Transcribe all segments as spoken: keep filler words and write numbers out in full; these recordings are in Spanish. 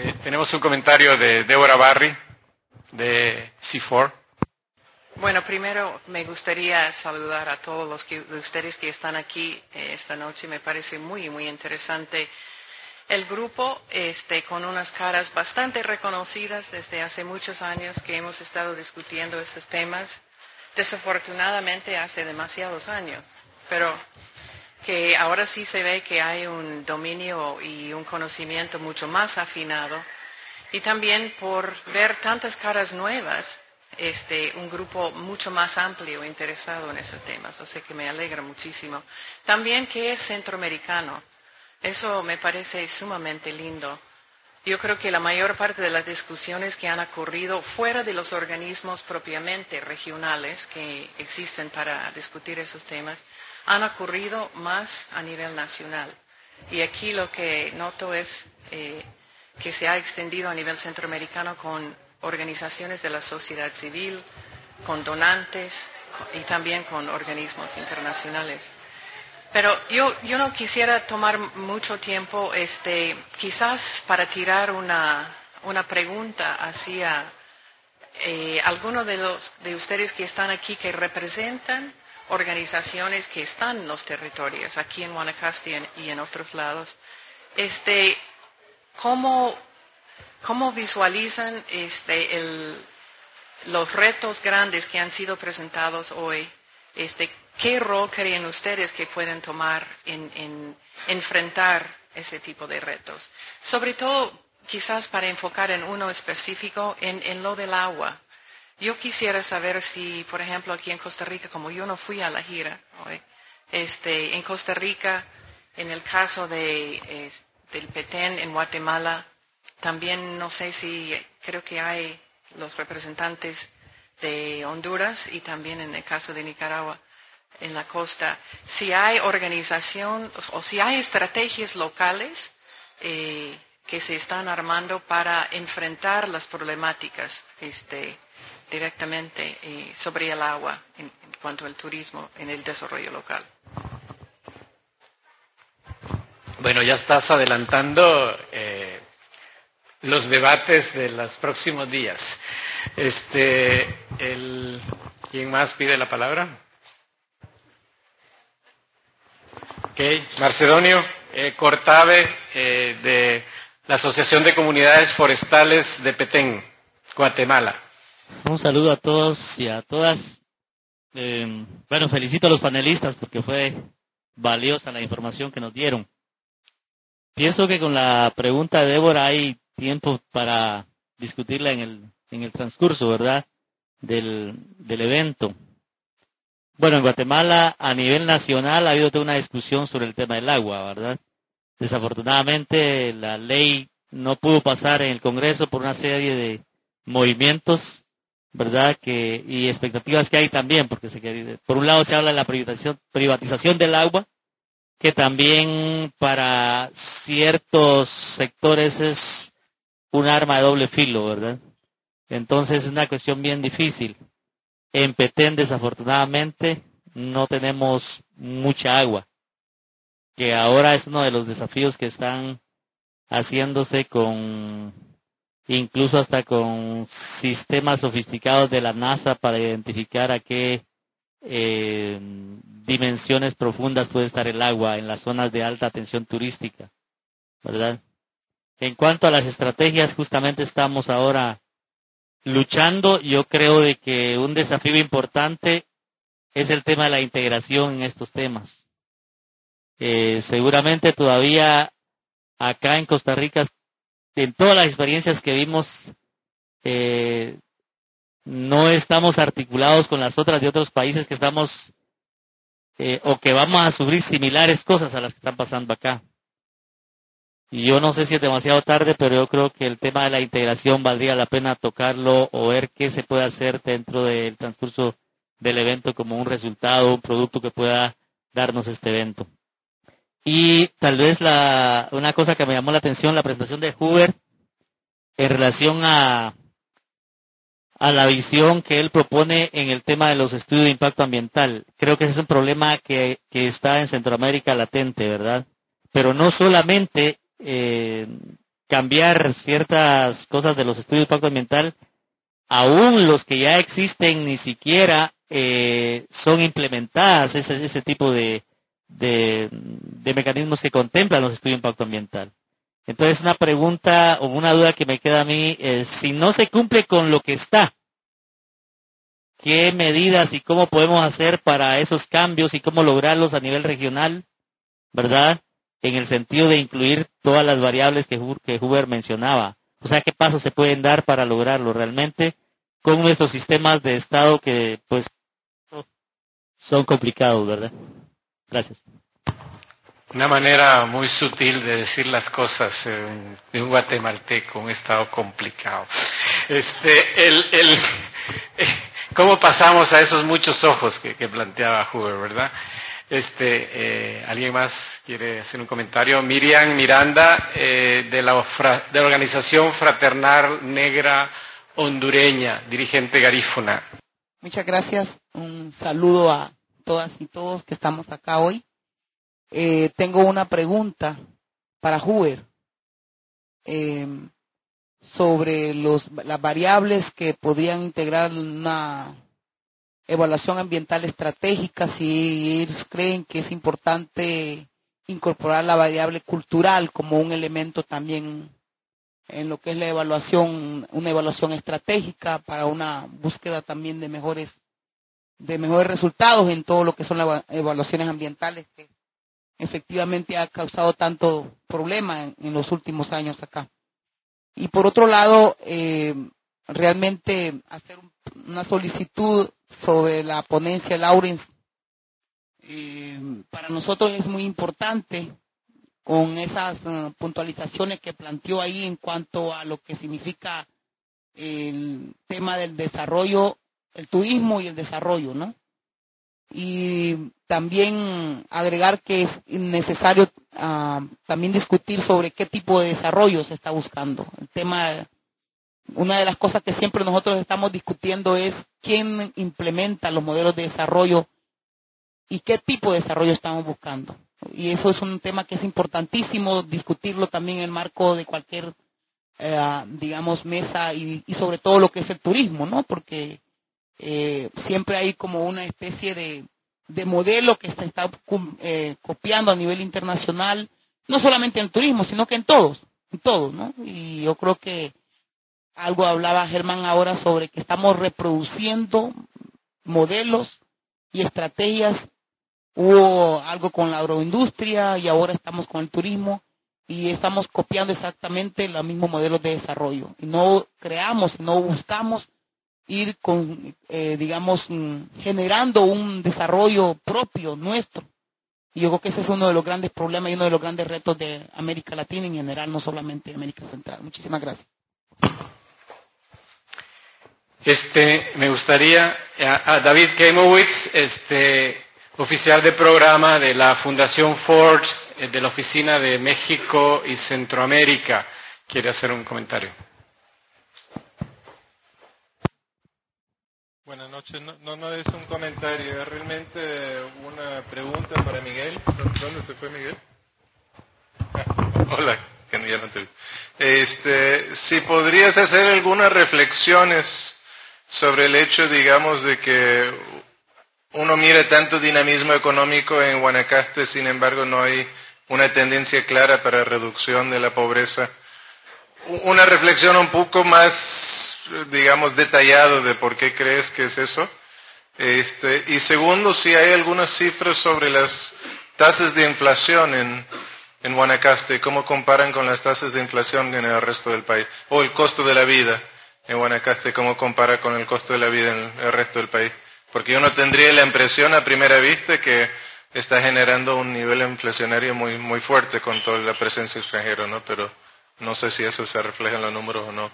Eh, tenemos un comentario de Débora Barry, de C cuatro. Bueno, primero me gustaría saludar a todos los que, de ustedes que están aquí eh, esta noche. Me parece muy, muy interesante el grupo, este, con unas caras bastante reconocidas desde hace muchos años que hemos estado discutiendo estos temas. Desafortunadamente hace demasiados años, pero que ahora sí se ve que hay un dominio y un conocimiento mucho más afinado. Y también por ver tantas caras nuevas, este, un grupo mucho más amplio interesado en esos temas, o sea que me alegra muchísimo. También que es centroamericano, eso me parece sumamente lindo. Yo creo que la mayor parte de las discusiones que han ocurrido fuera de los organismos propiamente regionales que existen para discutir esos temas, han ocurrido más a nivel nacional. Y aquí lo que noto es eh, que se ha extendido a nivel centroamericano con organizaciones de la sociedad civil, con donantes y también con organismos internacionales. Pero yo, yo no quisiera tomar mucho tiempo, este, quizás para tirar una, una pregunta hacia eh, algunos de los de ustedes que están aquí que representan organizaciones que están en los territorios, aquí en Guanacaste y en, y en otros lados. Este, ¿cómo ¿Cómo visualizan este, el, los retos grandes que han sido presentados hoy? Este, ¿Qué rol creen ustedes que pueden tomar en, en enfrentar ese tipo de retos? Sobre todo, quizás para enfocar en uno específico, en, en lo del agua. Yo quisiera saber si, por ejemplo, aquí en Costa Rica, como yo no fui a la gira hoy, este, en Costa Rica, en el caso de, eh, del Petén en Guatemala, también no sé si, creo que hay los representantes de Honduras y también en el caso de Nicaragua, en la costa, si hay organización o si hay estrategias locales eh, que se están armando para enfrentar las problemáticas este, directamente eh, sobre el agua en, en cuanto al turismo en el desarrollo local. Bueno, ya estás adelantando eh, los debates de los próximos días. Este, el, ¿quién más pide la palabra? Ok, Marcedonio eh, Cortave, eh, de la Asociación de Comunidades Forestales de Petén, Guatemala. Un saludo a todos y a todas. Eh, bueno, felicito a los panelistas porque fue valiosa la información que nos dieron. Pienso que con la pregunta de Débora hay tiempo para discutirla en el en el transcurso, ¿verdad?, del, del evento. Bueno, en Guatemala, a nivel nacional, ha habido toda una discusión sobre el tema del agua, ¿verdad? Desafortunadamente, la ley no pudo pasar en el Congreso por una serie de movimientos, ¿verdad?, que y expectativas que hay también, porque se, por un lado se habla de la privatización, privatización del agua, que también para ciertos sectores es un arma de doble filo, ¿verdad? Entonces es una cuestión bien difícil. En Petén, desafortunadamente, no tenemos mucha agua, que ahora es uno de los desafíos que están haciéndose con, incluso hasta con sistemas sofisticados de la NASA para identificar a qué eh, dimensiones profundas puede estar el agua en las zonas de alta tensión turística, ¿verdad? En cuanto a las estrategias, justamente estamos ahora luchando. Yo creo de que un desafío importante es el tema de la integración en estos temas. Eh, seguramente todavía acá en Costa Rica, en todas las experiencias que vimos, eh, no estamos articulados con las otras de otros países que estamos eh, o que vamos a sufrir similares cosas a las que están pasando acá. Y yo no sé si es demasiado tarde, pero yo creo que el tema de la integración valdría la pena tocarlo o ver qué se puede hacer dentro del transcurso del evento como un resultado, un producto que pueda darnos este evento. Y tal vez la una cosa que me llamó la atención, la presentación de Hoover en relación a, a la visión que él propone en el tema de los estudios de impacto ambiental. Creo que ese es un problema que, que está en Centroamérica latente, ¿verdad? Pero no solamente Eh, cambiar ciertas cosas de los estudios de impacto ambiental, aún los que ya existen ni siquiera eh, son implementadas ese, ese tipo de, de, de mecanismos que contemplan los estudios de impacto ambiental. Entonces, una pregunta o una duda que me queda a mí es, si no se cumple con lo que está, ¿qué medidas y cómo podemos hacer para esos cambios y cómo lograrlos a nivel regional, verdad? En el sentido de incluir todas las variables que, que Huber mencionaba. O sea, ¿qué pasos se pueden dar para lograrlo realmente con nuestros sistemas de Estado que, pues, son complicados, ¿verdad? Gracias. Una manera muy sutil de decir las cosas eh, de un guatemalteco, un estado complicado. Este, el, el, eh, ¿cómo pasamos a esos muchos ojos que, que planteaba Huber, verdad? Este, eh, ¿alguien más quiere hacer un comentario? Miriam Miranda, eh, de, la, de la Organización Fraternal Negra Hondureña, dirigente garífuna. Muchas gracias. Un saludo a todas y todos que estamos acá hoy. Eh, tengo una pregunta para Huber eh, sobre los, las variables que podrían integrar una evaluación ambiental estratégica, si ellos creen que es importante incorporar la variable cultural como un elemento también en lo que es la evaluación, una evaluación estratégica para una búsqueda también de mejores, de mejores resultados en todo lo que son las evaluaciones ambientales que efectivamente ha causado tanto problema en, en los últimos años acá. Y por otro lado, eh, realmente hacer un, una solicitud sobre la ponencia Lawrence, eh, para nosotros es muy importante con esas uh, puntualizaciones que planteó ahí en cuanto a lo que significa el tema del desarrollo, el turismo y el desarrollo, ¿no? Y también agregar que es necesario uh, también discutir sobre qué tipo de desarrollo se está buscando. El tema, una de las cosas que siempre nosotros estamos discutiendo es quién implementa los modelos de desarrollo y qué tipo de desarrollo estamos buscando. Y eso es un tema que es importantísimo discutirlo también en el marco de cualquier, eh, digamos, mesa y, y sobre todo lo que es el turismo, ¿no? Porque eh, siempre hay como una especie de, de modelo que está, está eh, copiando a nivel internacional, no solamente en el turismo, sino que en todos, en todos, ¿no? Y yo creo que algo hablaba Germán ahora sobre que estamos reproduciendo modelos y estrategias. Hubo algo con la agroindustria y ahora estamos con el turismo y estamos copiando exactamente los mismos modelos de desarrollo. Y no creamos, no buscamos ir con, eh, digamos, generando un desarrollo propio nuestro. Y yo creo que ese es uno de los grandes problemas y uno de los grandes retos de América Latina en general, no solamente de América Central. Muchísimas gracias. Este, me gustaría, a, a David Kemowitz, este, oficial de programa de la Fundación Ford, de la Oficina de México y Centroamérica, quiere hacer un comentario. Buenas noches. No, no, no es un comentario, es realmente una pregunta para Miguel. ¿Dónde se fue Miguel? Hola, que ya no te vi. Este, si podrías hacer algunas reflexiones sobre el hecho, digamos, de que uno mira tanto dinamismo económico en Guanacaste, sin embargo no hay una tendencia clara para reducción de la pobreza. Una reflexión un poco más, digamos, detallada de por qué crees que es eso. Este, y segundo, si hay algunas cifras sobre las tasas de inflación en, en Guanacaste, cómo comparan con las tasas de inflación en el resto del país, o el costo de la vida en Guanacaste, cómo compara con el costo de la vida en el resto del país. Porque uno tendría la impresión a primera vista que está generando un nivel inflacionario muy muy fuerte con toda la presencia extranjera, ¿no? Pero no sé si eso se refleja en los números o no.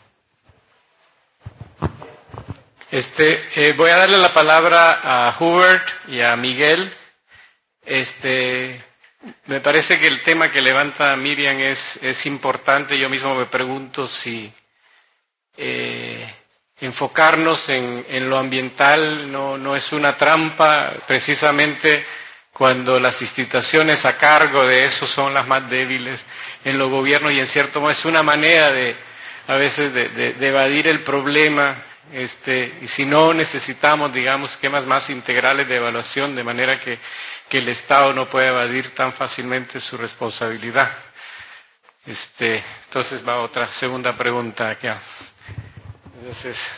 Este, eh, voy a darle la palabra a Hubert y a Miguel. Este, me parece que el tema que levanta Miriam es, es importante. Yo mismo me pregunto si eh, enfocarnos en, en lo ambiental no, no es una trampa, precisamente cuando las instituciones a cargo de eso son las más débiles en los gobiernos, y en cierto modo es una manera de, a veces, de, de, de evadir el problema, este, y si no necesitamos, digamos, esquemas más integrales de evaluación, de manera que, que el Estado no pueda evadir tan fácilmente su responsabilidad. Este, entonces va otra segunda pregunta acá. Entonces,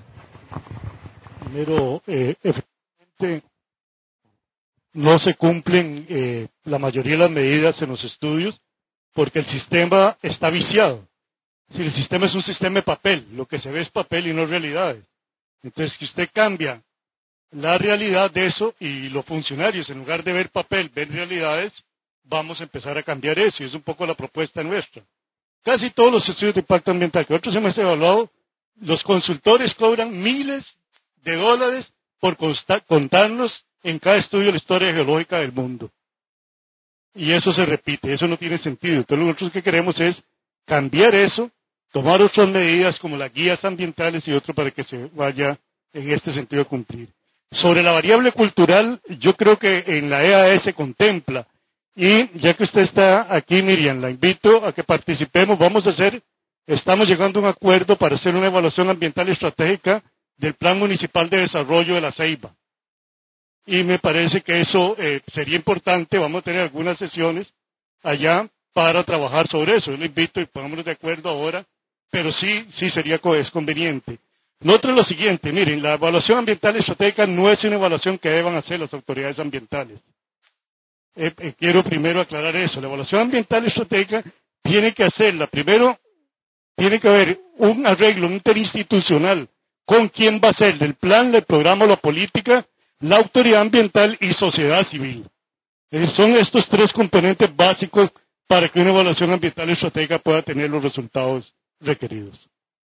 primero, eh, efectivamente, no se cumplen eh, la mayoría de las medidas en los estudios porque el sistema está viciado. Si el sistema es un sistema de papel, lo que se ve es papel y no realidades. Entonces, que usted cambia la realidad de eso y los funcionarios, en lugar de ver papel, ven realidades, vamos a empezar a cambiar eso, y es un poco la propuesta nuestra. Casi todos los estudios de impacto ambiental que nosotros hemos evaluado, los consultores cobran miles de dólares por contarnos en cada estudio la historia geológica del mundo. Y eso se repite, eso no tiene sentido. Entonces, nosotros lo que queremos es cambiar eso, tomar otras medidas como las guías ambientales y otro para que se vaya en este sentido a cumplir. Sobre la variable cultural, yo creo que en la E A E se contempla. Y ya que usted está aquí, Miriam, la invito a que participemos. Vamos a hacer, estamos llegando a un acuerdo para hacer una evaluación ambiental estratégica del Plan Municipal de Desarrollo de La Ceiba. Y me parece que eso eh, sería importante. Vamos a tener algunas sesiones allá para trabajar sobre eso. Yo le invito y pongámonos de acuerdo ahora, pero sí, sí sería es conveniente. Nosotros lo siguiente, miren, la evaluación ambiental estratégica no es una evaluación que deban hacer las autoridades ambientales. Eh, eh, quiero primero aclarar eso. La evaluación ambiental estratégica tiene que hacerla. Primero, tiene que haber un arreglo interinstitucional con quién va a ser el plan, el programa, la política, la autoridad ambiental y sociedad civil. Eh, son estos tres componentes básicos para que una evaluación ambiental estratégica pueda tener los resultados requeridos.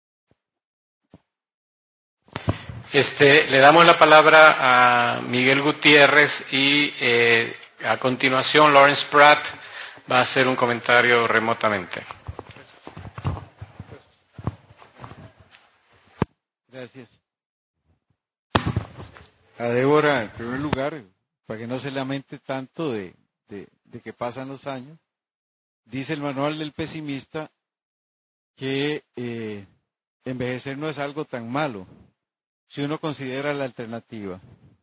Este, le damos la palabra a Miguel Gutiérrez y eh, a continuación Lawrence Pratt va a hacer un comentario remotamente. Gracias. A Débora, en primer lugar, para que no se lamente tanto de, de, de que pasan los años, dice el manual del pesimista que eh, envejecer no es algo tan malo si uno considera la alternativa,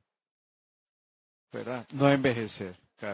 ¿verdad? No envejecer, claro.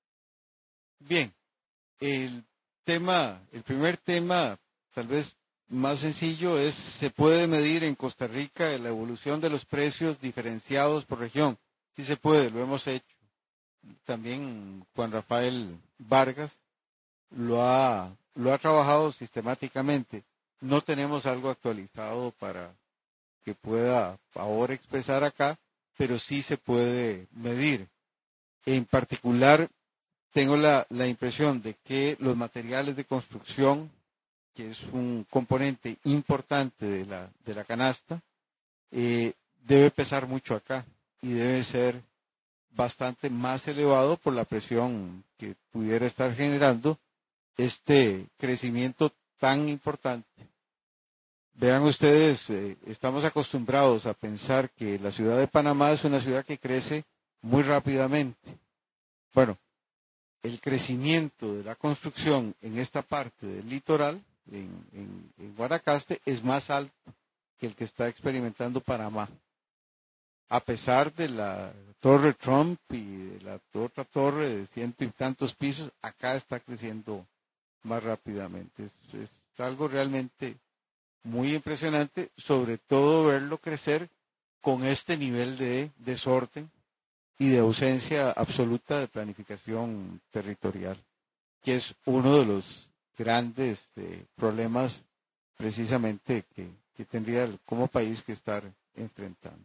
Bien, el tema, el primer tema, tal vez más sencillo, es ¿se puede medir en Costa Rica la evolución de los precios diferenciados por región? Sí se puede, lo hemos hecho. También Juan Rafael Vargas lo ha, lo ha trabajado sistemáticamente. No tenemos algo actualizado para que pueda ahora expresar acá, pero sí se puede medir. En particular, tengo la, la impresión de que los materiales de construcción, que es un componente importante de la, de la canasta, eh, debe pesar mucho acá y debe ser bastante más elevado por la presión que pudiera estar generando este crecimiento tan importante. Vean ustedes, eh, estamos acostumbrados a pensar que la ciudad de Panamá es una ciudad que crece muy rápidamente. Bueno, el crecimiento de la construcción en esta parte del litoral, en, en, en Guanacaste, es más alto que el que está experimentando Panamá. A pesar de la Torre Trump y de la otra torre de ciento y tantos pisos, acá está creciendo más rápidamente. Es, es algo realmente muy impresionante, sobre todo verlo crecer con este nivel de desorden y de ausencia absoluta de planificación territorial, que es uno de los grandes eh, problemas precisamente que, que tendría como país que estar enfrentando.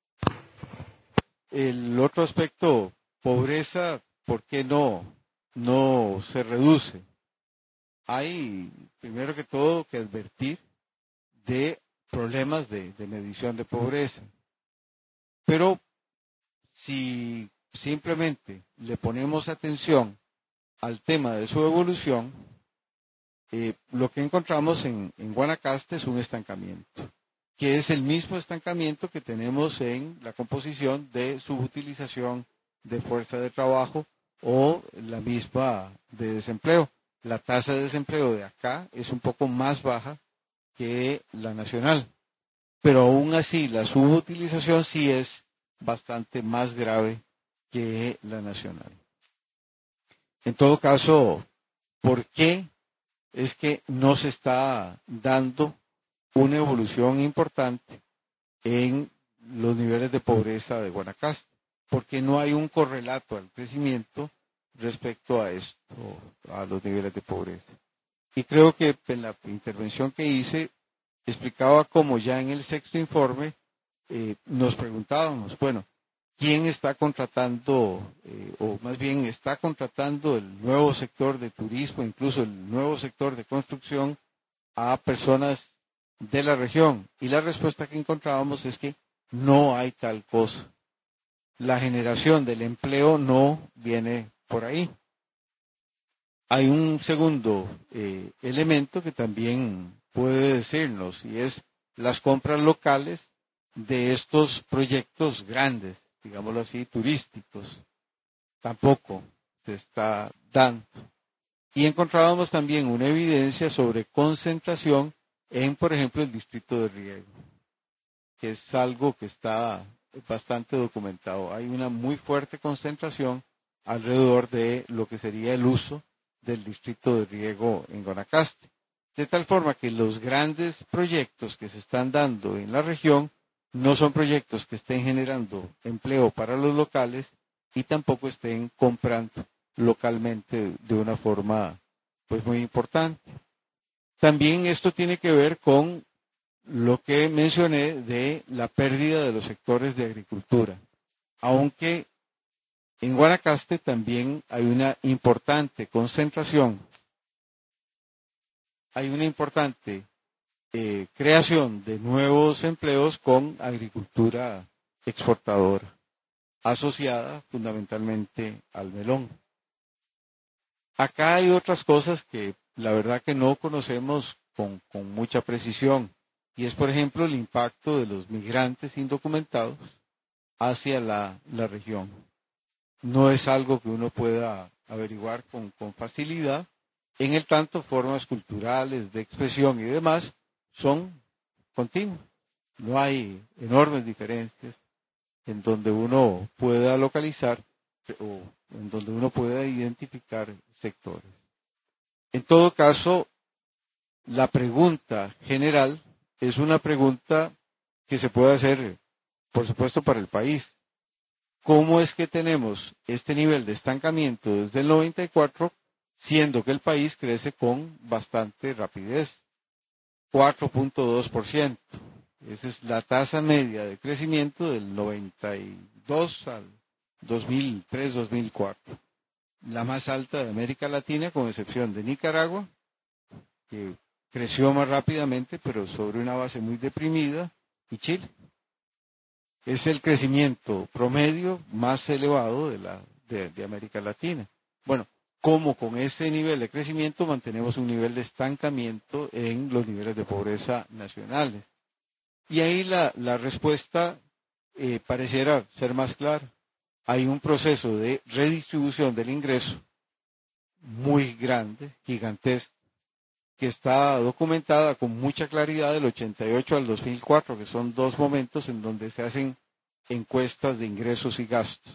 El otro aspecto, pobreza, ¿por qué no, no se reduce? Hay, primero que todo, que advertir de problemas de, de medición de pobreza. Pero si simplemente le ponemos atención al tema de su evolución, eh, lo que encontramos en, en Guanacaste es un estancamiento, que es el mismo estancamiento que tenemos en la composición de subutilización de fuerza de trabajo o la misma de desempleo. La tasa de desempleo de acá es un poco más baja que la nacional, pero aún así la subutilización sí es bastante más grave que la nacional. En todo caso, ¿por qué es que no se está dando una evolución importante en los niveles de pobreza de Guanacaste? Porque no hay un correlato al crecimiento respecto a esto, a los niveles de pobreza. Y creo que en la intervención que hice explicaba cómo ya en el sexto informe eh, nos preguntábamos, bueno, ¿quién está contratando, eh, o más bien está contratando el nuevo sector de turismo, incluso el nuevo sector de construcción, a personas de la región? Y la respuesta que encontrábamos es que no hay tal cosa. La generación del empleo no viene por ahí. Hay un segundo eh, elemento que también puede decirnos, y es las compras locales de estos proyectos grandes, digámoslo así, turísticos. Tampoco se está dando. Y encontrábamos también una evidencia sobre concentración en, por ejemplo, el distrito de riego, que es algo que está bastante documentado. Hay una muy fuerte concentración alrededor de lo que sería el uso del distrito de riego en Guanacaste. De tal forma que los grandes proyectos que se están dando en la región no son proyectos que estén generando empleo para los locales y tampoco estén comprando localmente de una forma pues muy importante. También esto tiene que ver con lo que mencioné de la pérdida de los sectores de agricultura, aunque en Guanacaste también hay una importante concentración, hay una importante eh, creación de nuevos empleos con agricultura exportadora, asociada fundamentalmente al melón. Acá hay otras cosas que la verdad que no conocemos con, con mucha precisión, y es por ejemplo el impacto de los migrantes indocumentados hacia la, la región. No es algo que uno pueda averiguar con, con facilidad, en el tanto formas culturales, de expresión y demás son continuas. No hay enormes diferencias en donde uno pueda localizar o en donde uno pueda identificar sectores. En todo caso, la pregunta general es una pregunta que se puede hacer, por supuesto, para el país. ¿Cómo es que tenemos este nivel de estancamiento desde el noventa y cuatro, siendo que el país crece con bastante rapidez? cuatro punto dos por ciento. Esa es la tasa media de crecimiento del noventa y dos al dos mil tres dos mil cuatro. La más alta de América Latina, con excepción de Nicaragua, que creció más rápidamente, pero sobre una base muy deprimida, y Chile. Es el crecimiento promedio más elevado de, la, de, de América Latina. Bueno, ¿cómo con ese nivel de crecimiento mantenemos un nivel de estancamiento en los niveles de pobreza nacionales? Y ahí la, la respuesta eh, pareciera ser más clara. Hay un proceso de redistribución del ingreso muy grande, gigantesco, que está documentada con mucha claridad del ochenta y ocho al dos mil cuatro, que son dos momentos en donde se hacen encuestas de ingresos y gastos.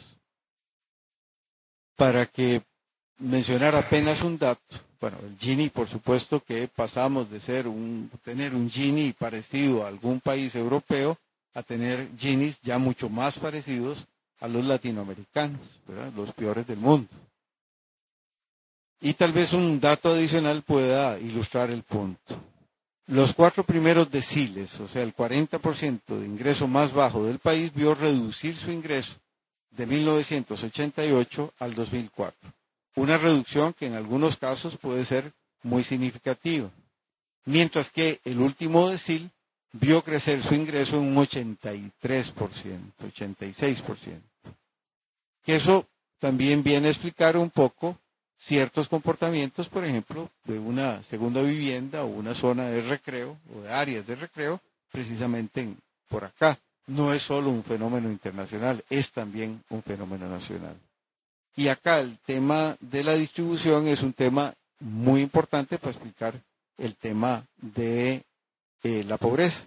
Para que mencionar apenas un dato, bueno, el Gini, por supuesto que pasamos de ser un, tener un Gini parecido a algún país europeo a tener Ginis ya mucho más parecidos a los latinoamericanos, ¿verdad? Los peores del mundo. Y tal vez un dato adicional pueda ilustrar el punto. Los cuatro primeros deciles, o sea, el cuarenta por ciento de ingreso más bajo del país, vio reducir su ingreso de mil novecientos ochenta y ocho al dos mil cuatro. Una reducción que en algunos casos puede ser muy significativa. Mientras que el último decil vio crecer su ingreso en un ochenta y tres por ciento, ochenta y seis por ciento. Que eso también viene a explicar un poco ciertos comportamientos, por ejemplo, de una segunda vivienda o una zona de recreo o de áreas de recreo, precisamente en, por acá. no es solo un fenómeno internacional, es también un fenómeno nacional. Y acá el tema de la distribución es un tema muy importante para explicar el tema de eh, la pobreza.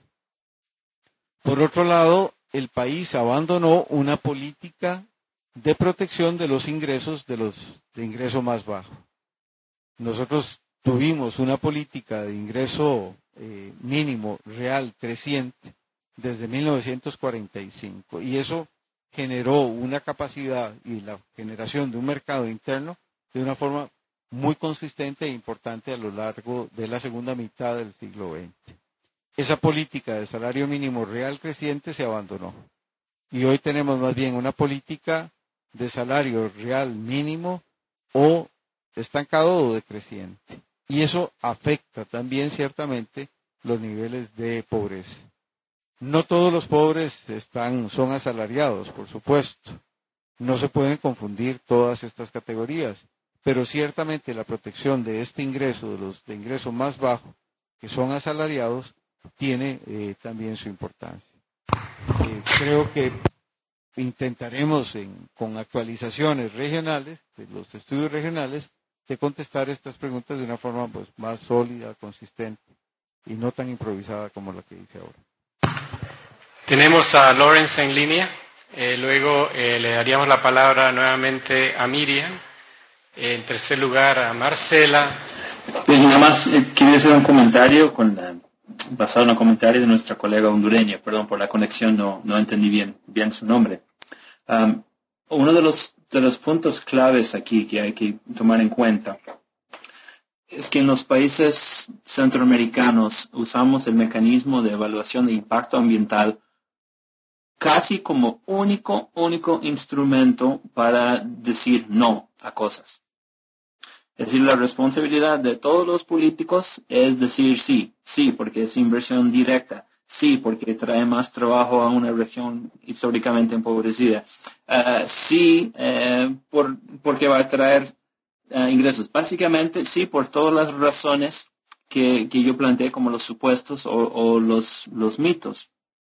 Por otro lado, el país abandonó una política de protección de los ingresos de los de ingreso más bajo. Nosotros tuvimos una política de ingreso eh, mínimo real creciente desde mil novecientos cuarenta y cinco y eso generó una capacidad y la generación de un mercado interno de una forma muy consistente e importante a lo largo de la segunda mitad del siglo veinte. Esa política de salario mínimo real creciente se abandonó y hoy tenemos más bien una política de salario real mínimo o estancado o decreciente. Y eso afecta también ciertamente los niveles de pobreza. No todos los pobres están, son asalariados, por supuesto. No se pueden confundir todas estas categorías, pero ciertamente la protección de este ingreso, de los de ingreso más bajo, que son asalariados, tiene eh, también su importancia. Eh, creo que intentaremos en, con actualizaciones regionales, de los estudios regionales, de contestar estas preguntas de una forma pues, más sólida, consistente y no tan improvisada como la que hice ahora. Tenemos a Lawrence en línea, eh, luego eh, le daríamos la palabra nuevamente a Miriam, eh, en tercer lugar a Marcela. Bien, nada más eh, quería hacer un comentario con la, basado en un comentario de nuestra colega hondureña, perdón por la conexión, no, no entendí bien, bien su nombre. Um, uno de los, de los puntos claves aquí que hay que tomar en cuenta es que en los países centroamericanos usamos el mecanismo de evaluación de impacto ambiental casi como único, único instrumento para decir no a cosas. Es decir, la responsabilidad de todos los políticos es decir sí, sí, porque es inversión directa, sí, porque trae más trabajo a una región históricamente empobrecida, uh, sí, uh, por, porque va a traer uh, ingresos. Básicamente, sí, por todas las razones que, que yo planteé como los supuestos o, o los, los mitos.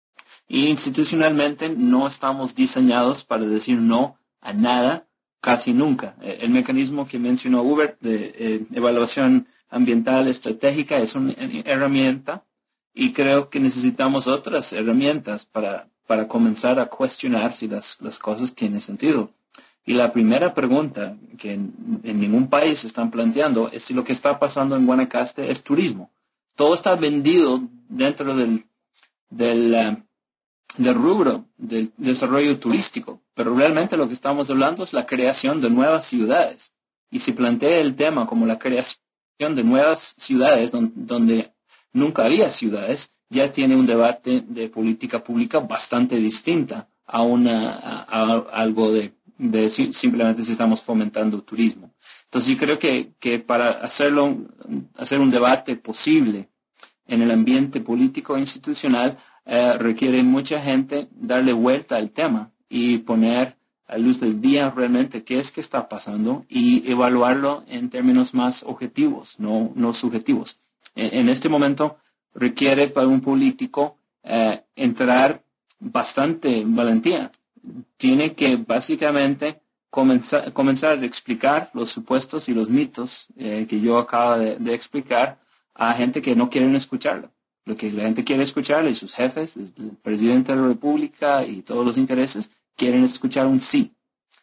Y institucionalmente no estamos diseñados para decir no a nada casi nunca. El mecanismo que mencionó Hubert de eh, evaluación ambiental estratégica es una herramienta y creo que necesitamos otras herramientas para, para comenzar a cuestionar si las, las cosas tienen sentido. Y la primera pregunta que en, en ningún país están planteando es si lo que está pasando en Guanacaste es turismo. Todo está vendido dentro del, del uh, del rubro del desarrollo turístico, pero realmente lo que estamos hablando es la creación de nuevas ciudades. Y si plantea el tema como la creación de nuevas ciudades donde, donde nunca había ciudades, ya tiene un debate de política pública bastante distinta a, una, a, a algo de, de simplemente si estamos fomentando turismo. Entonces yo creo que, que para hacerlo, hacer un debate posible en el ambiente político e institucional, Eh, requiere mucha gente darle vuelta al tema y poner a luz del día realmente qué es que está pasando y evaluarlo en términos más objetivos, no, no subjetivos. En, en este momento requiere para un político eh, entrar bastante valentía. Tiene que básicamente comenzar, comenzar a explicar los supuestos y los mitos eh, que yo acabo de, de explicar a gente que no quieren escucharlo. Lo que la gente quiere escuchar y sus jefes, el presidente de la República y todos los intereses, quieren escuchar un sí.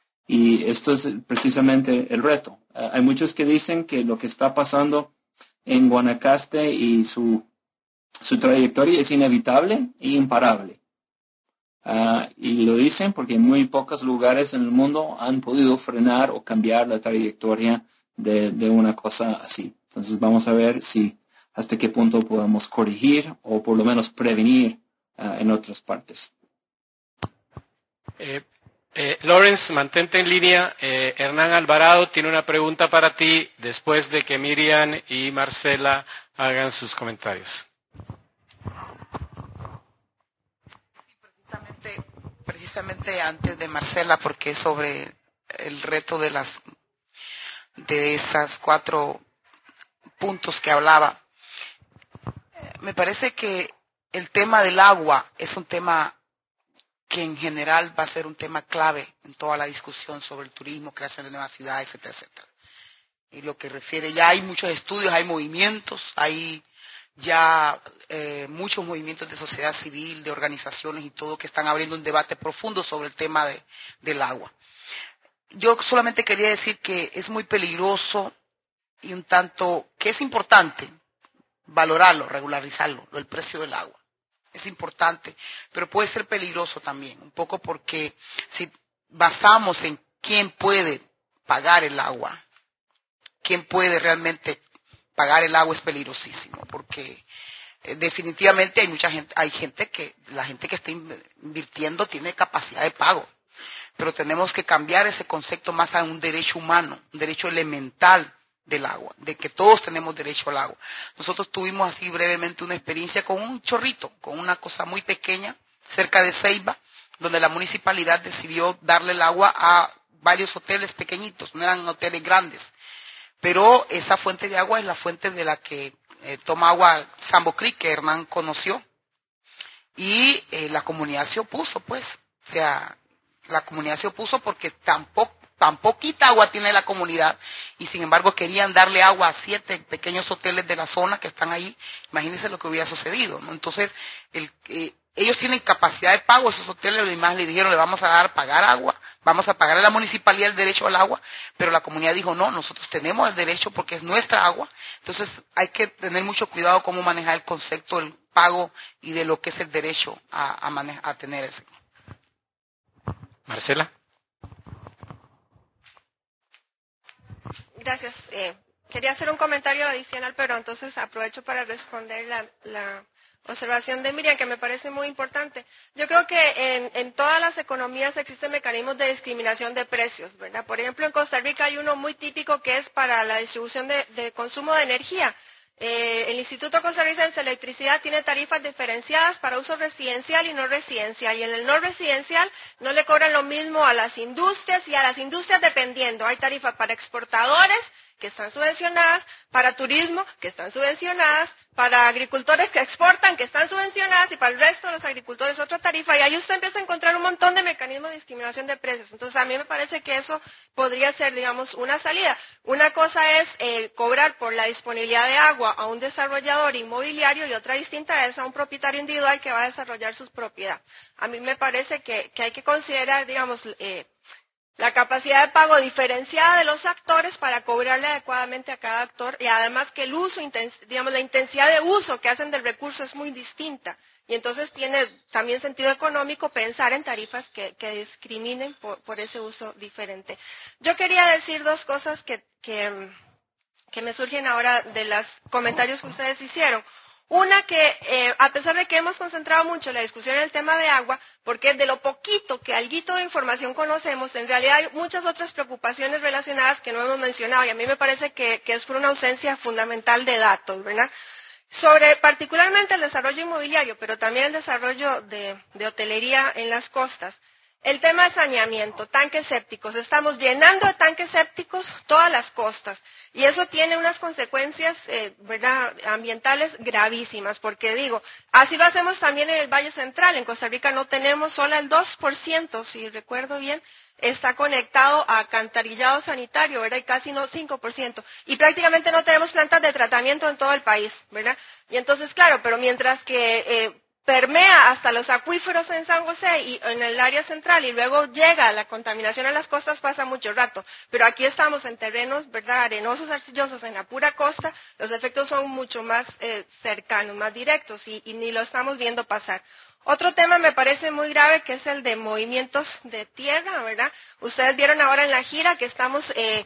Y esto es precisamente el reto. Uh, hay muchos que dicen que lo que está pasando en Guanacaste y su, su trayectoria es inevitable e imparable. Uh, y lo dicen porque en muy pocos lugares en el mundo han podido frenar o cambiar la trayectoria de, de una cosa así. Entonces vamos a ver si hasta qué punto podemos corregir o por lo menos prevenir uh, en otras partes. Eh, eh, Lawrence, mantente en línea. Eh, Hernán Alvarado tiene una pregunta para ti después de que Miriam y Marcela hagan sus comentarios. Sí, precisamente, precisamente antes de Marcela, porque es sobre el reto de las de estas cuatro puntos que hablaba. Me parece que el tema del agua es un tema que en general va a ser un tema clave en toda la discusión sobre el turismo, creación de nuevas ciudades, etcétera, etcétera. Y lo que refiere, ya hay muchos estudios, hay movimientos, hay ya eh, muchos movimientos de sociedad civil, de organizaciones y todo, que están abriendo un debate profundo sobre el tema de, del agua. Yo solamente quería decir que es muy peligroso y un tanto, que es importante valorarlo, regularizarlo, el precio del agua. Es importante, pero puede ser peligroso también, un poco porque si basamos en quién puede pagar el agua, quién puede realmente pagar el agua, es peligrosísimo, porque eh, definitivamente hay mucha gente, hay gente que, la gente que está invirtiendo tiene capacidad de pago, pero tenemos que cambiar ese concepto más a un derecho humano, un derecho elemental del agua, de que todos tenemos derecho al agua. Nosotros tuvimos así brevemente una experiencia con un chorrito, con una cosa muy pequeña, cerca de Ceiba, donde la municipalidad decidió darle el agua a varios hoteles pequeñitos, no eran hoteles grandes. Pero esa fuente de agua es la fuente de la que eh, toma agua Sambo Creek, que Hernán conoció. Y eh, la comunidad se opuso, pues. O sea, la comunidad se opuso porque tampoco tan poquita agua tiene la comunidad y sin embargo querían darle agua a siete pequeños hoteles de la zona que están ahí. Imagínense lo que hubiera sucedido, ¿no? Entonces, el, eh, ellos tienen capacidad de pago, esos hoteles, además le dijeron, le vamos a dar pagar agua, vamos a pagar a la municipalidad el derecho al agua, pero la comunidad dijo, no, nosotros tenemos el derecho porque es nuestra agua. Entonces, hay que tener mucho cuidado cómo manejar el concepto del pago y de lo que es el derecho a, a, manejar, a tener ese. Marcela. Gracias. Eh, quería hacer un comentario adicional, pero entonces aprovecho para responder la, la observación de Miriam, que me parece muy importante. Yo creo que en, en todas las economías existen mecanismos de discriminación de precios, ¿verdad? Por ejemplo, en Costa Rica hay uno muy típico que es para la distribución de, de consumo de energía. Eh, el Instituto Costarricense de Electricidad tiene tarifas diferenciadas para uso residencial y no residencial. Y en el no residencial no le cobran lo mismo a las industrias y a las industrias dependiendo. Hay tarifas para exportadores que están subvencionadas, para turismo que están subvencionadas, para agricultores que exportan que están subvencionadas y para el resto de los agricultores otra tarifa. Y ahí usted empieza a encontrar un montón de mecanismos de discriminación de precios. Entonces a mí me parece que eso podría ser, digamos, una salida. Una cosa es eh, cobrar por la disponibilidad de agua a un desarrollador inmobiliario y otra distinta es a un propietario individual que va a desarrollar sus propiedades. A mí me parece que, que hay que considerar, digamos, eh, la capacidad de pago diferenciada de los actores para cobrarle adecuadamente a cada actor y además que el uso, digamos, la intensidad de uso que hacen del recurso es muy distinta. Y entonces tiene también sentido económico pensar en tarifas que, que discriminen por, por ese uso diferente. Yo quería decir dos cosas que, que, que me surgen ahora de los comentarios que ustedes hicieron. Una que, eh, a pesar de que hemos concentrado mucho la discusión en el tema de agua, porque de lo poquito que alguito de información conocemos, en realidad hay muchas otras preocupaciones relacionadas que no hemos mencionado, y a mí me parece que, que es por una ausencia fundamental de datos, ¿verdad? Sobre particularmente el desarrollo inmobiliario, pero también el desarrollo de, de hotelería en las costas. El tema de saneamiento, tanques sépticos. Estamos llenando de tanques sépticos todas las costas. Y eso tiene unas consecuencias eh, ¿verdad? ambientales gravísimas. Porque digo, así lo hacemos también en el Valle Central. En Costa Rica no tenemos, solo el dos por ciento, si recuerdo bien, está conectado a alcantarillado sanitario, ¿verdad? Y casi no cinco por ciento. Y prácticamente no tenemos plantas de tratamiento en todo el país, ¿verdad? Y entonces, claro, pero mientras que... Eh, permea hasta los acuíferos en San José y en el área central y luego llega la contaminación a las costas, pasa mucho rato. Pero aquí estamos en terrenos, ¿verdad?, arenosos, arcillosos, en la pura costa, los efectos son mucho más eh, cercanos, más directos y, y ni lo estamos viendo pasar. Otro tema me parece muy grave que es el de movimientos de tierra, ¿verdad? Ustedes vieron ahora en la gira que estamos... Eh,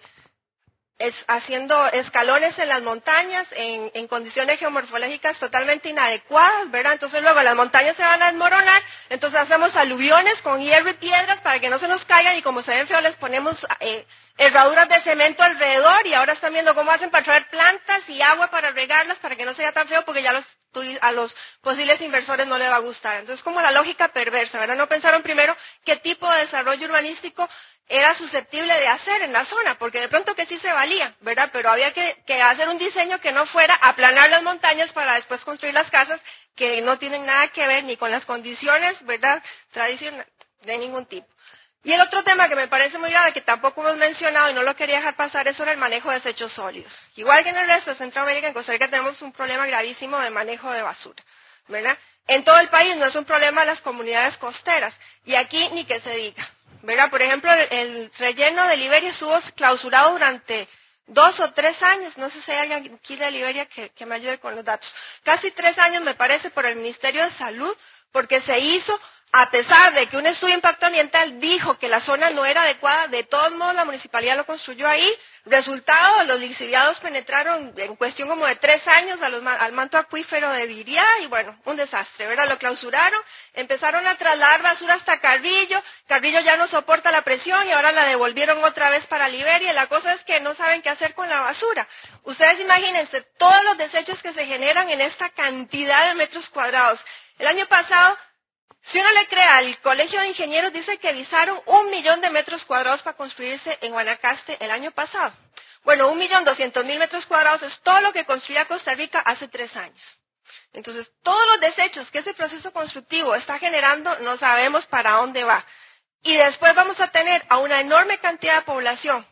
Es haciendo escalones en las montañas, en, en condiciones geomorfológicas totalmente inadecuadas, ¿verdad? Entonces luego las montañas se van a desmoronar, entonces hacemos aluviones con hierro y piedras para que no se nos caigan y como se ven feos les ponemos eh, herraduras de cemento alrededor y ahora están viendo cómo hacen para traer plantas y agua para regarlas para que no sea tan feo porque ya los, a los posibles inversores no les va a gustar. Entonces como la lógica perversa, ¿verdad? No pensaron primero qué tipo de desarrollo urbanístico era susceptible de hacer en la zona, porque de pronto que sí se valía, ¿verdad? Pero había que, que hacer un diseño que no fuera aplanar las montañas para después construir las casas que no tienen nada que ver ni con las condiciones, ¿verdad?, tradicionales, de ningún tipo. Y el otro tema que me parece muy grave, que tampoco hemos mencionado y no lo quería dejar pasar, es sobre el manejo de desechos sólidos. Igual que en el resto de Centroamérica, en Costa Rica tenemos un problema gravísimo de manejo de basura, ¿verdad? En todo el país no es un problema de las comunidades costeras, y aquí ni que se diga, ¿verdad? Por ejemplo, el, el relleno de Liberia estuvo clausurado durante dos o tres años, no sé si hay alguien aquí de Liberia que, que me ayude con los datos, casi tres años me parece por el Ministerio de Salud, porque se hizo a pesar de que un estudio de impacto ambiental dijo que la zona no era adecuada. De todos modos la municipalidad lo construyó ahí. Resultado, los lixiviados penetraron en cuestión como de tres años a los, al manto acuífero de Diría y bueno, un desastre, ¿verdad? Lo clausuraron, empezaron a trasladar basura hasta Carrillo, Carrillo ya no soporta la presión y ahora la devolvieron otra vez para Liberia. La cosa es que no saben qué hacer con la basura. Ustedes imagínense todos los desechos que se generan en esta cantidad de metros cuadrados. El año pasado, si uno le cree al Colegio de Ingenieros, dice que visaron un millón de metros cuadrados para construirse en Guanacaste el año pasado. Bueno, un millón doscientos mil metros cuadrados es todo lo que construía Costa Rica hace tres años. Entonces, todos los desechos que ese proceso constructivo está generando, no sabemos para dónde va. Y después vamos a tener a una enorme cantidad de población,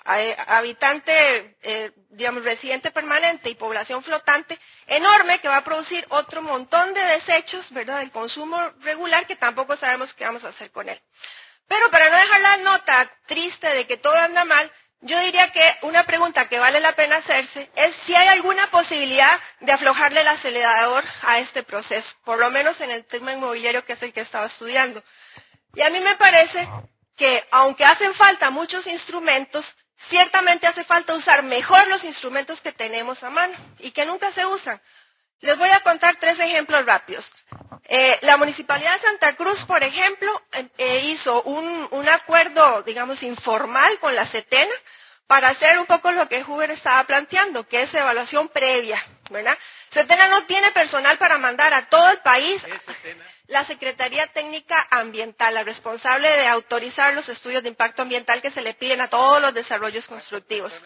habitante, eh, digamos, residente permanente y población flotante enorme que va a producir otro montón de desechos, ¿verdad?, del consumo regular que tampoco sabemos qué vamos a hacer con él. Pero para no dejar la nota triste de que todo anda mal, yo diría que una pregunta que vale la pena hacerse es si hay alguna posibilidad de aflojarle el acelerador a este proceso, por lo menos en el tema inmobiliario, que es el que he estado estudiando. Y a mí me parece que aunque hacen falta muchos instrumentos, ciertamente hace falta usar mejor los instrumentos que tenemos a mano y que nunca se usan. Les voy a contar tres ejemplos rápidos. Eh, la Municipalidad de Santa Cruz, por ejemplo, eh, hizo un, un acuerdo, digamos, informal con la SETENA para hacer un poco lo que Hoover estaba planteando, que es evaluación previa, ¿verdad? SETENA no tiene personal para mandar a todo el país. La Secretaría Técnica Ambiental, la responsable de autorizar los estudios de impacto ambiental que se le piden a todos los desarrollos constructivos.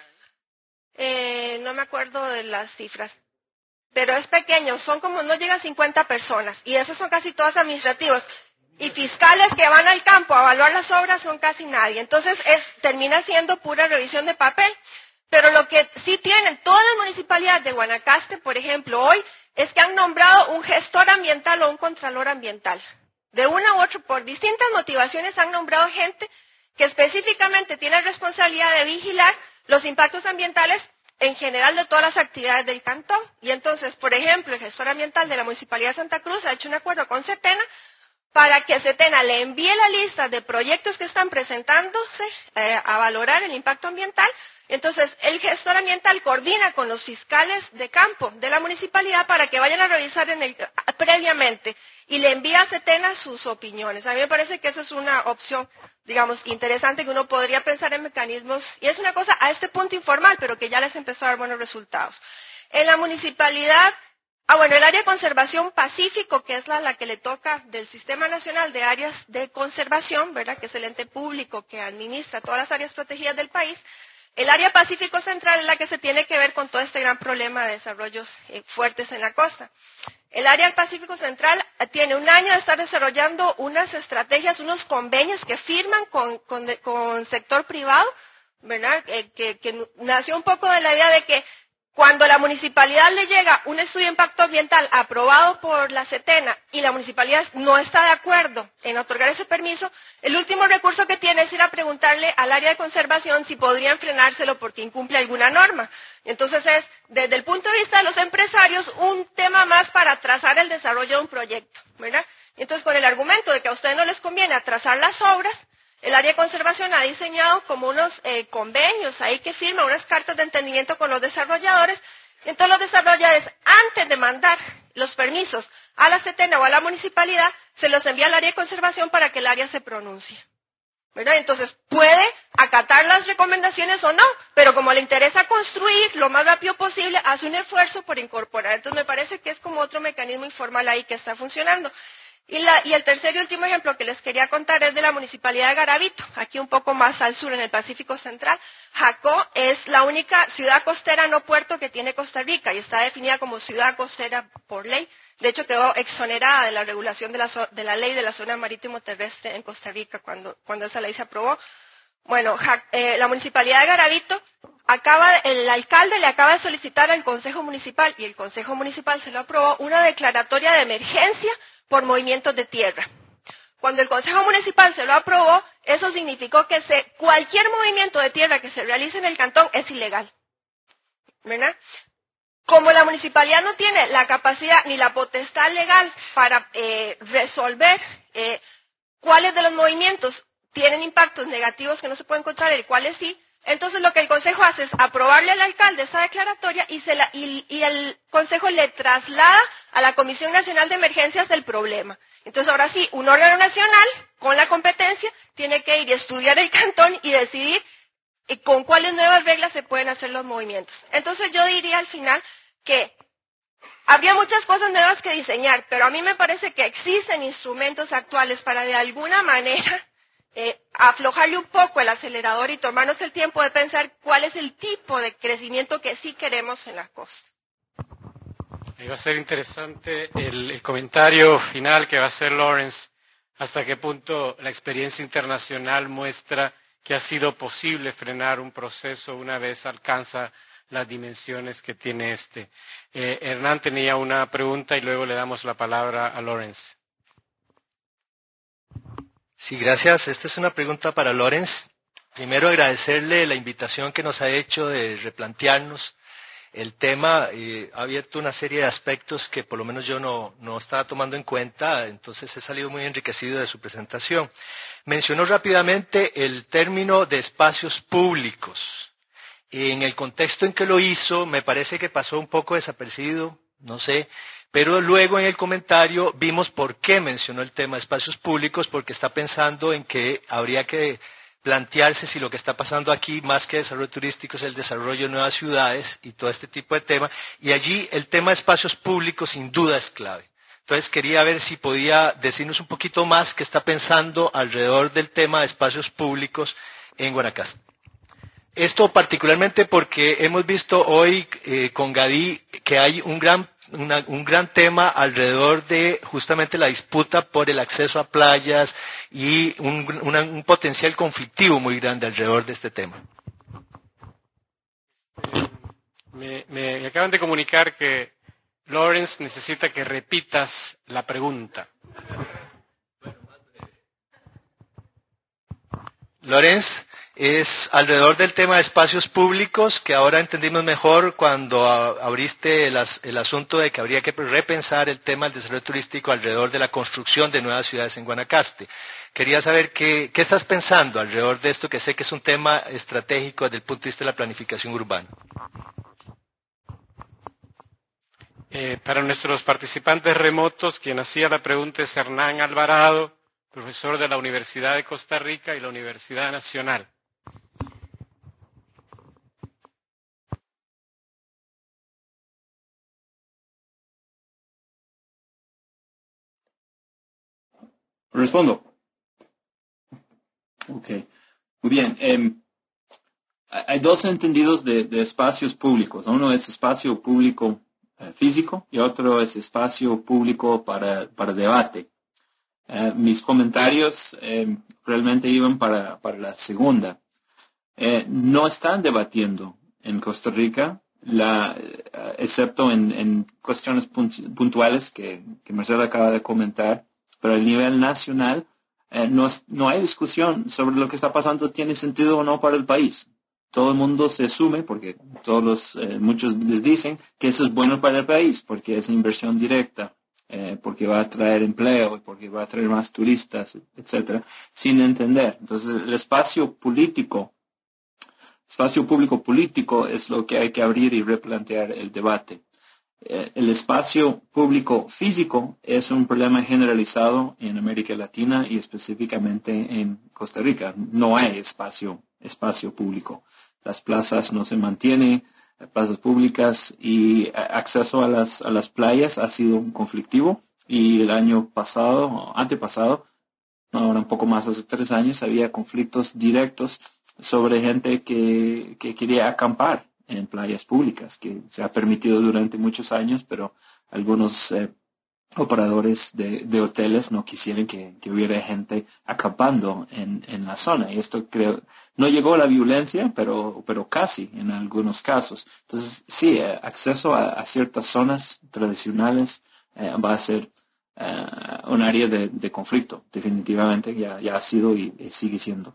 Eh, no me acuerdo de las cifras, pero es pequeño, son como, no llega a cincuenta personas, y esos son casi todos administrativos. Y fiscales que van al campo a evaluar las obras son casi nadie. Entonces es, termina siendo pura revisión de papel. Pero lo que sí tienen todas las municipalidades de Guanacaste, por ejemplo, hoy, es que han nombrado un gestor ambiental o un contralor ambiental. De una u otra, por distintas motivaciones, han nombrado gente que específicamente tiene responsabilidad de vigilar los impactos ambientales en general de todas las actividades del cantón. Y entonces, por ejemplo, el gestor ambiental de la Municipalidad de Santa Cruz ha hecho un acuerdo con SETENA para que SETENA le envíe la lista de proyectos que están presentándose eh, a valorar el impacto ambiental. Entonces, el gestor ambiental coordina con los fiscales de campo de la municipalidad para que vayan a revisar en el, previamente y le envía a SETENA sus opiniones. A mí me parece que eso es una opción, digamos, interesante, que uno podría pensar en mecanismos, y es una cosa a este punto informal, pero que ya les empezó a dar buenos resultados. En la municipalidad, ah, bueno, el área de conservación Pacífico, que es la, la que le toca del Sistema Nacional de Áreas de Conservación, ¿verdad?, que es el ente público que administra todas las áreas protegidas del país. El área Pacífico Central es la que se tiene que ver con todo este gran problema de desarrollos eh, fuertes en la costa. El área del Pacífico Central tiene un año de estar desarrollando unas estrategias, unos convenios que firman con, con, con sector privado, ¿verdad?, eh, que, que nació un poco de la idea de que cuando la municipalidad le llega un estudio de impacto ambiental aprobado por la SETENA y la municipalidad no está de acuerdo en otorgar ese permiso, el último recurso que tiene es ir a preguntarle al área de conservación si podrían frenárselo porque incumple alguna norma. Entonces es, desde el punto de vista de los empresarios, un tema más para atrasar el desarrollo de un proyecto, ¿verdad? Entonces, con el argumento de que a ustedes no les conviene atrasar las obras, el área de conservación ha diseñado como unos eh, convenios ahí que firman unas cartas de entendimiento con los desarrolladores. Entonces los desarrolladores, antes de mandar los permisos a la SETENA o a la municipalidad, se los envía al área de conservación para que el área se pronuncie, ¿verdad? Entonces puede acatar las recomendaciones o no, pero como le interesa construir lo más rápido posible, hace un esfuerzo por incorporar. Entonces me parece que es como otro mecanismo informal ahí que está funcionando. Y, la, y el tercer y último ejemplo que les quería contar es de la Municipalidad de Garavito, aquí un poco más al sur, en el Pacífico Central. Jacó es la única ciudad costera no puerto que tiene Costa Rica y está definida como ciudad costera por ley. De hecho, quedó exonerada de la regulación de la, de la ley de la zona marítimo terrestre en Costa Rica cuando, cuando esa ley se aprobó. Bueno, eh, la Municipalidad de Garavito, acaba, el alcalde le acaba de solicitar al Consejo Municipal, y el Consejo Municipal se lo aprobó, una declaratoria de emergencia por movimientos de tierra. Cuando el Consejo Municipal se lo aprobó, eso significó que se, cualquier movimiento de tierra que se realice en el cantón es ilegal, ¿verdad? Como la municipalidad no tiene la capacidad ni la potestad legal para eh, resolver eh, cuáles de los movimientos tienen impactos negativos que no se pueden controlar y cuáles sí, entonces lo que el Consejo hace es aprobarle al alcalde esta declaratoria y, se la, y, y el Consejo le traslada a la Comisión Nacional de Emergencias el problema. Entonces ahora sí, un órgano nacional con la competencia tiene que ir y estudiar el cantón y decidir con cuáles nuevas reglas se pueden hacer los movimientos. Entonces yo diría al final que habría muchas cosas nuevas que diseñar, pero a mí me parece que existen instrumentos actuales para de alguna manera eh, aflojarle un poco el acelerador y tomarnos el tiempo de pensar cuál es el tipo de crecimiento que sí queremos en la costa. Ahí va a ser interesante el, el comentario final que va a hacer Lawrence, hasta qué punto la experiencia internacional muestra que ha sido posible frenar un proceso una vez alcanza las dimensiones que tiene este. Eh, Hernán tenía una pregunta y luego le damos la palabra a Lawrence. Sí, gracias. Esta es una pregunta para Lawrence. Primero agradecerle la invitación que nos ha hecho de replantearnos el tema. Eh, ha abierto una serie de aspectos que por lo menos yo no, no estaba tomando en cuenta, entonces he salido muy enriquecido de su presentación. Mencionó rápidamente el término de espacios públicos. En el contexto en que lo hizo, me parece que pasó un poco desapercibido, no sé, pero luego en el comentario vimos por qué mencionó el tema de espacios públicos, porque está pensando en que habría que plantearse si lo que está pasando aquí, más que desarrollo turístico, es el desarrollo de nuevas ciudades y todo este tipo de temas. Y allí el tema de espacios públicos sin duda es clave. Entonces quería ver si podía decirnos un poquito más qué está pensando alrededor del tema de espacios públicos en Guanacaste. Esto particularmente porque hemos visto hoy eh, con Gadí que hay un gran, una, un gran tema alrededor de justamente la disputa por el acceso a playas y un, una, un potencial conflictivo muy grande alrededor de este tema. Me, me acaban de comunicar que Lawrence necesita que repitas la pregunta. Lawrence, es alrededor del tema de espacios públicos, que ahora entendimos mejor cuando abriste el, as, el asunto de que habría que repensar el tema del desarrollo turístico alrededor de la construcción de nuevas ciudades en Guanacaste. Quería saber qué, qué estás pensando alrededor de esto, que sé que es un tema estratégico desde el punto de vista de la planificación urbana. Eh, para nuestros participantes remotos, quien hacía la pregunta es Hernán Alvarado, profesor de la Universidad de Costa Rica y la Universidad Nacional. Respondo. Ok. Muy bien. Eh, hay dos entendidos de, de espacios públicos. Uno es espacio público eh, físico y otro es espacio público para, para debate. Eh, mis comentarios eh, realmente iban para, para la segunda. Eh, no están debatiendo en Costa Rica, la, eh, excepto en, en cuestiones puntuales que, que Marcela acaba de comentar, pero a nivel nacional eh, no, no hay discusión sobre lo que está pasando, tiene sentido o no para el país. Todo el mundo se asume, porque todos los, eh, muchos les dicen que eso es bueno para el país, porque es inversión directa, eh, porque va a traer empleo, porque va a traer más turistas, etcétera, sin entender. Entonces, el espacio político, espacio público político es lo que hay que abrir y replantear el debate. El espacio público físico es un problema generalizado en América Latina y específicamente en Costa Rica. No hay espacio, espacio público. Las plazas no se mantienen, plazas públicas, y acceso a las, a las playas ha sido conflictivo. Y el año pasado, antepasado, ahora un poco más, hace tres años, había conflictos directos sobre gente que, que quería acampar en playas públicas, que se ha permitido durante muchos años, pero algunos eh, operadores de, de hoteles no quisieran que, que hubiera gente acampando en, en la zona. Y esto creo, no llegó a la violencia, pero, pero casi en algunos casos. Entonces, sí, eh, acceso a, a ciertas zonas tradicionales eh, va a ser eh, un área de, de conflicto, definitivamente, ya, ya ha sido y, y sigue siendo.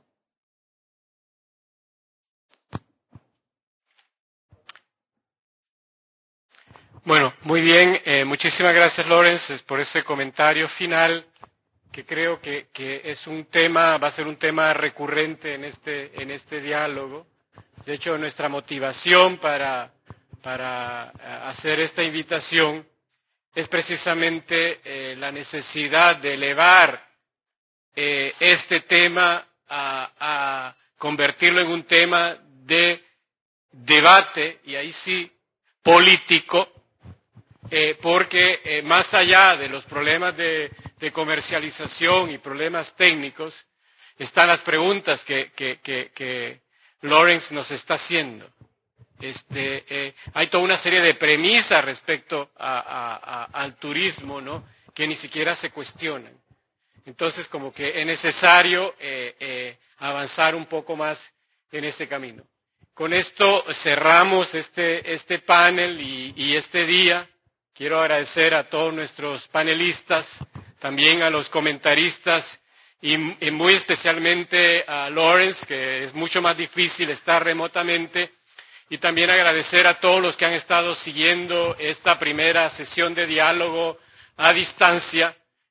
Bueno, muy bien. Eh, muchísimas gracias, Lawrence, por ese comentario final, que creo que, que es un tema, va a ser un tema recurrente en este, en este diálogo. De hecho, nuestra motivación para, para hacer esta invitación es precisamente eh, la necesidad de elevar eh, este tema a, a convertirlo en un tema de debate, y ahí sí, político, Eh, porque eh, más allá de los problemas de, de comercialización y problemas técnicos, están las preguntas que, que, que, que Lawrence nos está haciendo. Este, eh, hay toda una serie de premisas respecto a, a, a, al turismo, ¿no?, que ni siquiera se cuestionan. Entonces, como que es necesario eh, eh, avanzar un poco más en ese camino. Con esto cerramos este, este panel y, y este día. Quiero agradecer a todos nuestros panelistas, también a los comentaristas y, y muy especialmente a Lawrence, que es mucho más difícil estar remotamente, y también agradecer a todos los que han estado siguiendo esta primera sesión de diálogo a distancia.